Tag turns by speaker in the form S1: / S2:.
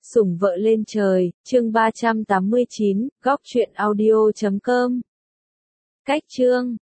S1: Sủng vợ lên trời, chương 389, góc truyện audio.com. Cách chương